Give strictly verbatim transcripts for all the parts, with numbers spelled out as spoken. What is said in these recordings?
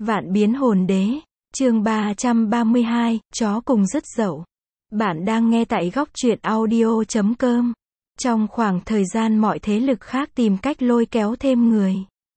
Vạn biến hồn đế, chương ba trăm ba mươi hai, chó cùng dứt dậu. Bạn đang nghe tại góc truyện audio chấm com. Trong khoảng thời gian mọi thế lực khác tìm cách lôi kéo thêm người,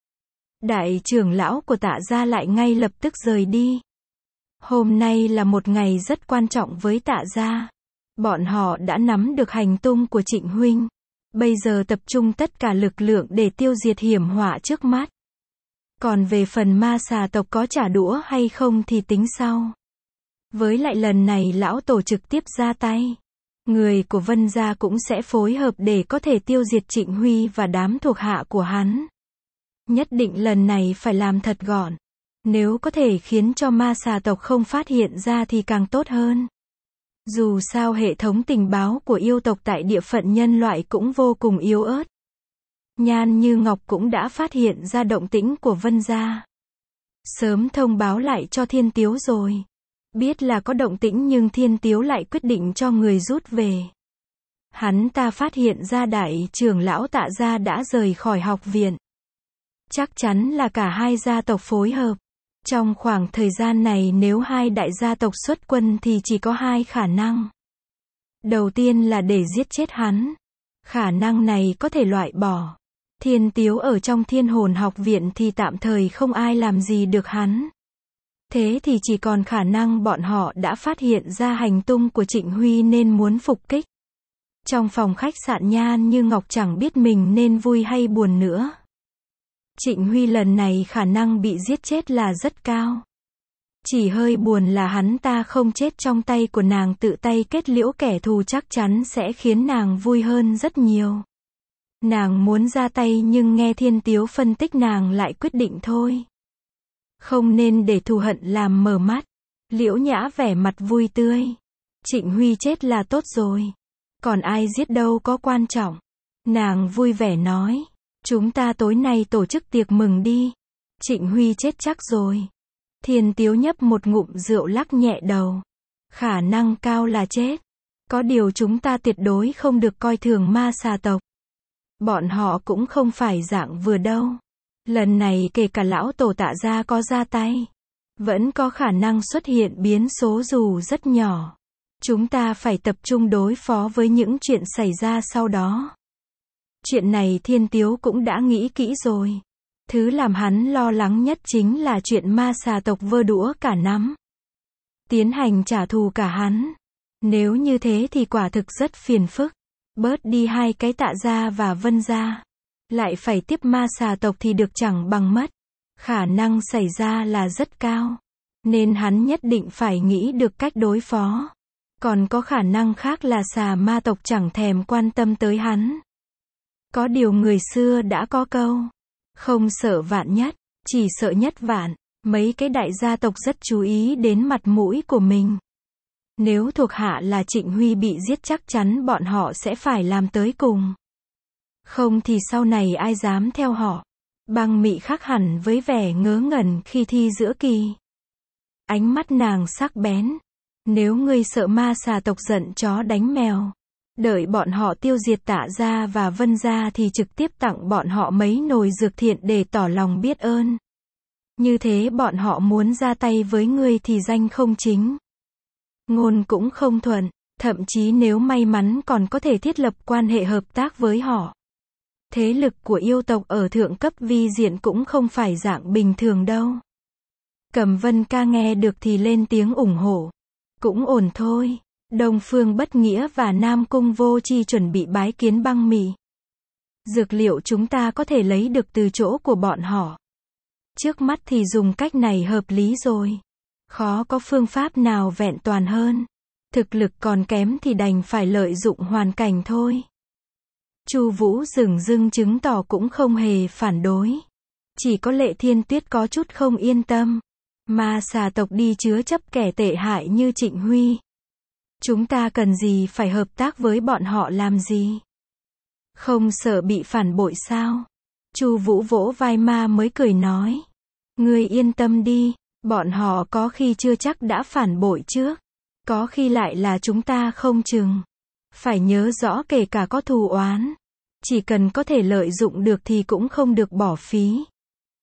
đại trưởng lão của Tạ gia lại ngay lập tức rời đi. Hôm nay là một ngày rất quan trọng với Tạ gia. Bọn họ đã nắm được hành tung của Trịnh huynh. Bây giờ tập trung tất cả lực lượng để tiêu diệt hiểm họa trước mắt. Còn về phần ma xà tộc có trả đũa hay không thì tính sau. Với lại lần này lão tổ trực tiếp ra tay. Người của Vân gia cũng sẽ phối hợp để có thể tiêu diệt Trịnh Huy và đám thuộc hạ của hắn. Nhất định lần này phải làm thật gọn. Nếu có thể khiến cho ma xà tộc không phát hiện ra thì càng tốt hơn. Dù sao hệ thống tình báo của yêu tộc tại địa phận nhân loại cũng vô cùng yếu ớt. Nhan Như Ngọc cũng đã phát hiện ra động tĩnh của Vân gia. Sớm thông báo lại cho Thiên Tiếu rồi. Biết là có động tĩnh nhưng Thiên Tiếu lại quyết định cho người rút về. Hắn ta phát hiện ra đại trưởng lão Tạ gia đã rời khỏi học viện. Chắc chắn là cả hai gia tộc phối hợp. Trong khoảng thời gian này nếu hai đại gia tộc xuất quân thì chỉ có hai khả năng. Đầu tiên là để giết chết hắn. Khả năng này có thể loại bỏ. Thiên Tiếu ở trong Thiên Hồn học viện thì tạm thời không ai làm gì được hắn. Thế thì chỉ còn khả năng bọn họ đã phát hiện ra hành tung của Trịnh Huy nên muốn phục kích. Trong phòng khách sạn Nhan Như Ngọc chẳng biết mình nên vui hay buồn nữa. Trịnh Huy lần này khả năng bị giết chết là rất cao. Chỉ hơi buồn là hắn ta không chết trong tay của nàng tự tay kết liễu kẻ thù chắc chắn sẽ khiến nàng vui hơn rất nhiều. Nàng muốn ra tay nhưng nghe Thiên Tiếu phân tích nàng lại quyết định thôi. Không nên để thù hận làm mờ mắt. Liễu Nhã vẻ mặt vui tươi. Trịnh Huy chết là tốt rồi. Còn ai giết đâu có quan trọng. Nàng vui vẻ nói. Chúng ta tối nay tổ chức tiệc mừng đi. Trịnh Huy chết chắc rồi. Thiên Tiếu nhấp một ngụm rượu lắc nhẹ đầu. Khả năng cao là chết. Có điều chúng ta tuyệt đối không được coi thường ma xà tộc. Bọn họ cũng không phải dạng vừa đâu. Lần này kể cả lão tổ Tạ gia có ra tay, vẫn có khả năng xuất hiện biến số dù rất nhỏ. Chúng ta phải tập trung đối phó với những chuyện xảy ra sau đó. Chuyện này Thiên Tiếu cũng đã nghĩ kỹ rồi. Thứ làm hắn lo lắng nhất chính là chuyện ma xà tộc vơ đũa cả nắm. Tiến hành trả thù cả hắn. Nếu như thế thì quả thực rất phiền phức. Bớt đi hai cái Tạ gia và Vân gia. Lại phải tiếp ma xà tộc thì được chẳng bằng mất. Khả năng xảy ra là rất cao. Nên hắn nhất định phải nghĩ được cách đối phó. Còn có khả năng khác là xà ma tộc chẳng thèm quan tâm tới hắn. Có điều người xưa đã có câu. Không sợ vạn nhất, chỉ sợ nhất vạn. Mấy cái đại gia tộc rất chú ý đến mặt mũi của mình. Nếu thuộc hạ là Trịnh Huy bị giết chắc chắn bọn họ sẽ phải làm tới cùng. Không thì sau này ai dám theo họ. Băng Mị khác hẳn với vẻ ngớ ngẩn khi thi giữa kỳ. Ánh mắt nàng sắc bén. Nếu ngươi sợ ma xà tộc giận chó đánh mèo. Đợi bọn họ tiêu diệt Tạ gia và Vân gia thì trực tiếp tặng bọn họ mấy nồi dược thiện để tỏ lòng biết ơn. Như thế bọn họ muốn ra tay với ngươi thì danh không chính. Ngôn cũng không thuận. Thậm chí nếu may mắn còn có thể thiết lập quan hệ hợp tác với họ. Thế lực của yêu tộc ở thượng cấp vi diện cũng không phải dạng bình thường đâu. Cẩm Vân ca nghe được thì lên tiếng ủng hộ. Cũng ổn thôi. Đông Phương Bất Nghĩa và Nam Cung Vô Chi chuẩn bị bái kiến Băng Mị. Dược liệu chúng ta có thể lấy được từ chỗ của bọn họ. Trước mắt thì dùng cách này hợp lý rồi. Khó có phương pháp nào vẹn toàn hơn. Thực lực còn kém thì đành phải lợi dụng hoàn cảnh thôi. Chu Vũ dửng dưng chứng tỏ cũng không hề phản đối. Chỉ có Lệ Thiên Tuyết có chút không yên tâm. Ma xà tộc đi chứa chấp kẻ tệ hại như Trịnh Huy. Chúng ta cần gì phải hợp tác với bọn họ làm gì? Không sợ bị phản bội sao? Chu Vũ vỗ vai ma mới cười nói. Ngươi yên tâm đi, bọn họ có khi chưa chắc đã phản bội trước. Có khi lại là chúng ta không chừng. Phải nhớ rõ kể cả có thù oán. Chỉ cần có thể lợi dụng được thì cũng không được bỏ phí.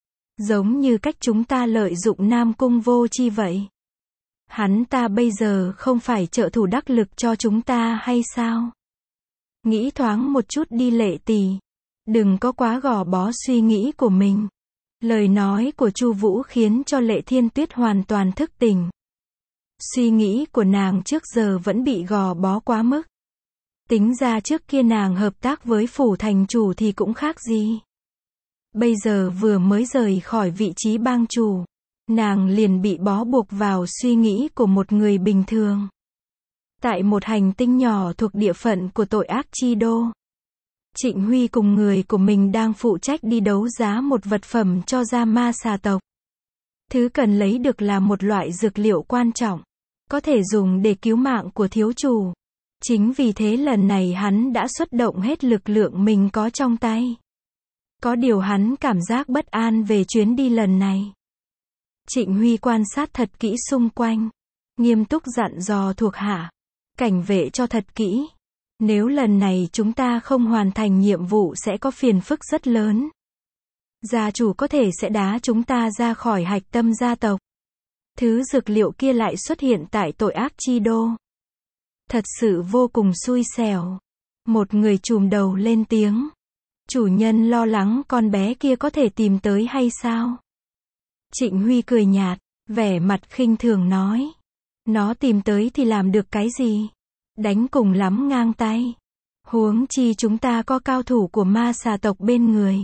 Giống như cách chúng ta lợi dụng Nam Cung Vô Chi vậy. Hắn ta bây giờ không phải trợ thủ đắc lực cho chúng ta hay sao? Nghĩ thoáng một chút đi Lệ tỷ. Đừng có quá gò bó suy nghĩ của mình. Lời nói của Chu Vũ khiến cho Lệ Thiên Tuyết hoàn toàn thức tỉnh. Suy nghĩ của nàng trước giờ vẫn bị gò bó quá mức. Tính ra trước kia nàng hợp tác với phủ thành chủ thì cũng khác gì. Bây giờ vừa mới rời khỏi vị trí bang chủ, nàng liền bị bó buộc vào suy nghĩ của một người bình thường. Tại một hành tinh nhỏ thuộc địa phận của tội ác chi đô, Trịnh Huy cùng người của mình đang phụ trách đi đấu giá một vật phẩm cho gia ma xà tộc. Thứ cần lấy được là một loại dược liệu quan trọng, có thể dùng để cứu mạng của thiếu chủ. Chính vì thế lần này hắn đã xuất động hết lực lượng mình có trong tay. Có điều hắn cảm giác bất an về chuyến đi lần này. Trịnh Huy quan sát thật kỹ xung quanh, nghiêm túc dặn dò thuộc hạ, cảnh vệ cho thật kỹ. Nếu lần này chúng ta không hoàn thành nhiệm vụ sẽ có phiền phức rất lớn. Gia chủ có thể sẽ đá chúng ta ra khỏi hạch tâm gia tộc. Thứ dược liệu kia lại xuất hiện tại tội ác chi đô. Thật sự vô cùng xui xẻo. Một người trùm đầu lên tiếng. Chủ nhân lo lắng con bé kia có thể tìm tới hay sao? Trịnh Huy cười nhạt, vẻ mặt khinh thường nói. Nó tìm tới thì làm được cái gì? Đánh cùng lắm ngang tay. Huống chi chúng ta có cao thủ của ma xà tộc bên người.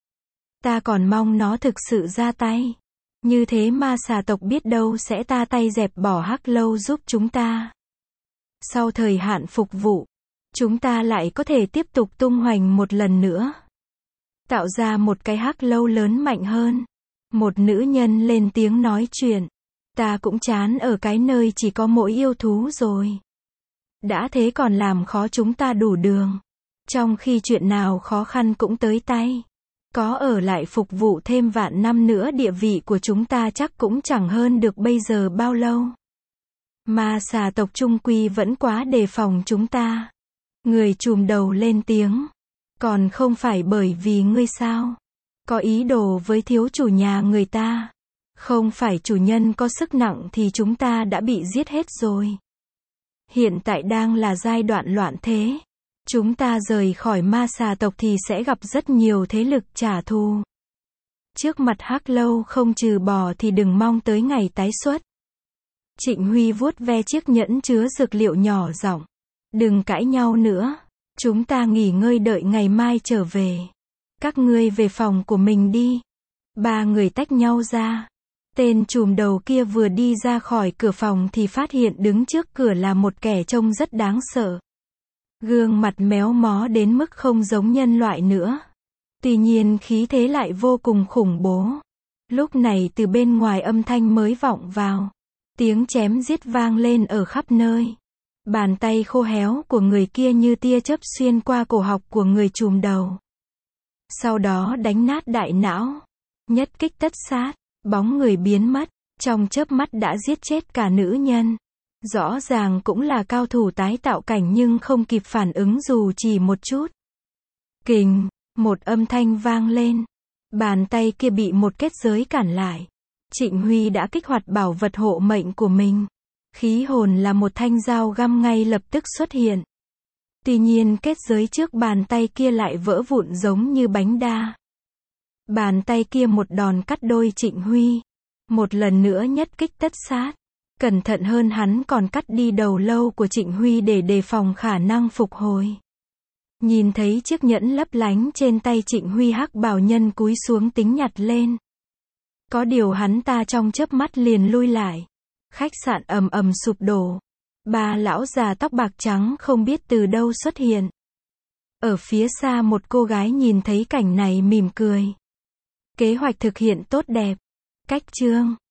Ta còn mong nó thực sự ra tay. Như thế ma xà tộc biết đâu sẽ ta tay dẹp bỏ Hắc Lâu giúp chúng ta. Sau thời hạn phục vụ, chúng ta lại có thể tiếp tục tung hoành một lần nữa. Tạo ra một cái Hắc Lâu lớn mạnh hơn. Một nữ nhân lên tiếng nói chuyện. Ta cũng chán ở cái nơi chỉ có mỗi yêu thú rồi. Đã thế còn làm khó chúng ta đủ đường. Trong khi chuyện nào khó khăn cũng tới tay. Có ở lại phục vụ thêm vạn năm nữa địa vị của chúng ta chắc cũng chẳng hơn được bây giờ bao lâu. Ma xà tộc trung quy vẫn quá đề phòng chúng ta. Người trùm đầu lên tiếng. Còn không phải bởi vì ngươi sao? Có ý đồ với thiếu chủ nhà người ta. Không phải chủ nhân có sức nặng thì chúng ta đã bị giết hết rồi. Hiện tại đang là giai đoạn loạn thế. Chúng ta rời khỏi ma xà tộc thì sẽ gặp rất nhiều thế lực trả thù. Trước mặt Hắc Lâu không trừ bỏ thì đừng mong tới ngày tái xuất. Trịnh Huy vuốt ve chiếc nhẫn chứa dược liệu nhỏ giọng. Đừng cãi nhau nữa. Chúng ta nghỉ ngơi đợi ngày mai trở về. Các ngươi về phòng của mình đi. Ba người tách nhau ra. Tên trùm đầu kia vừa đi ra khỏi cửa phòng thì phát hiện đứng trước cửa là một kẻ trông rất đáng sợ. Gương mặt méo mó đến mức không giống nhân loại nữa. Tuy nhiên khí thế lại vô cùng khủng bố. Lúc này từ bên ngoài âm thanh mới vọng vào. Tiếng chém giết vang lên ở khắp nơi. Bàn tay khô héo của người kia như tia chớp xuyên qua cổ họng của người trùm đầu. Sau đó đánh nát đại não. Nhất kích tất sát. Bóng người biến mất. Trong chớp mắt đã giết chết cả nữ nhân. Rõ ràng cũng là cao thủ tái tạo cảnh nhưng không kịp phản ứng dù chỉ một chút. Kình, một âm thanh vang lên. Bàn tay kia bị một kết giới cản lại. Trịnh Huy đã kích hoạt bảo vật hộ mệnh của mình. Khí hồn là một thanh dao găm ngay lập tức xuất hiện. Tuy nhiên kết giới trước bàn tay kia lại vỡ vụn giống như bánh đa. Bàn tay kia một đòn cắt đôi Trịnh Huy. Một lần nữa nhất kích tất sát. Cẩn thận hơn hắn còn cắt đi đầu lâu của Trịnh Huy để đề phòng khả năng phục hồi. Nhìn thấy chiếc nhẫn lấp lánh trên tay Trịnh Huy, Hắc bào nhân cúi xuống tính nhặt lên. Có điều hắn ta trong chớp mắt liền lui lại. Khách sạn ầm ầm sụp đổ. Ba lão già tóc bạc trắng không biết từ đâu xuất hiện. Ở phía xa một cô gái nhìn thấy cảnh này mỉm cười. Kế hoạch thực hiện tốt đẹp. Cách chương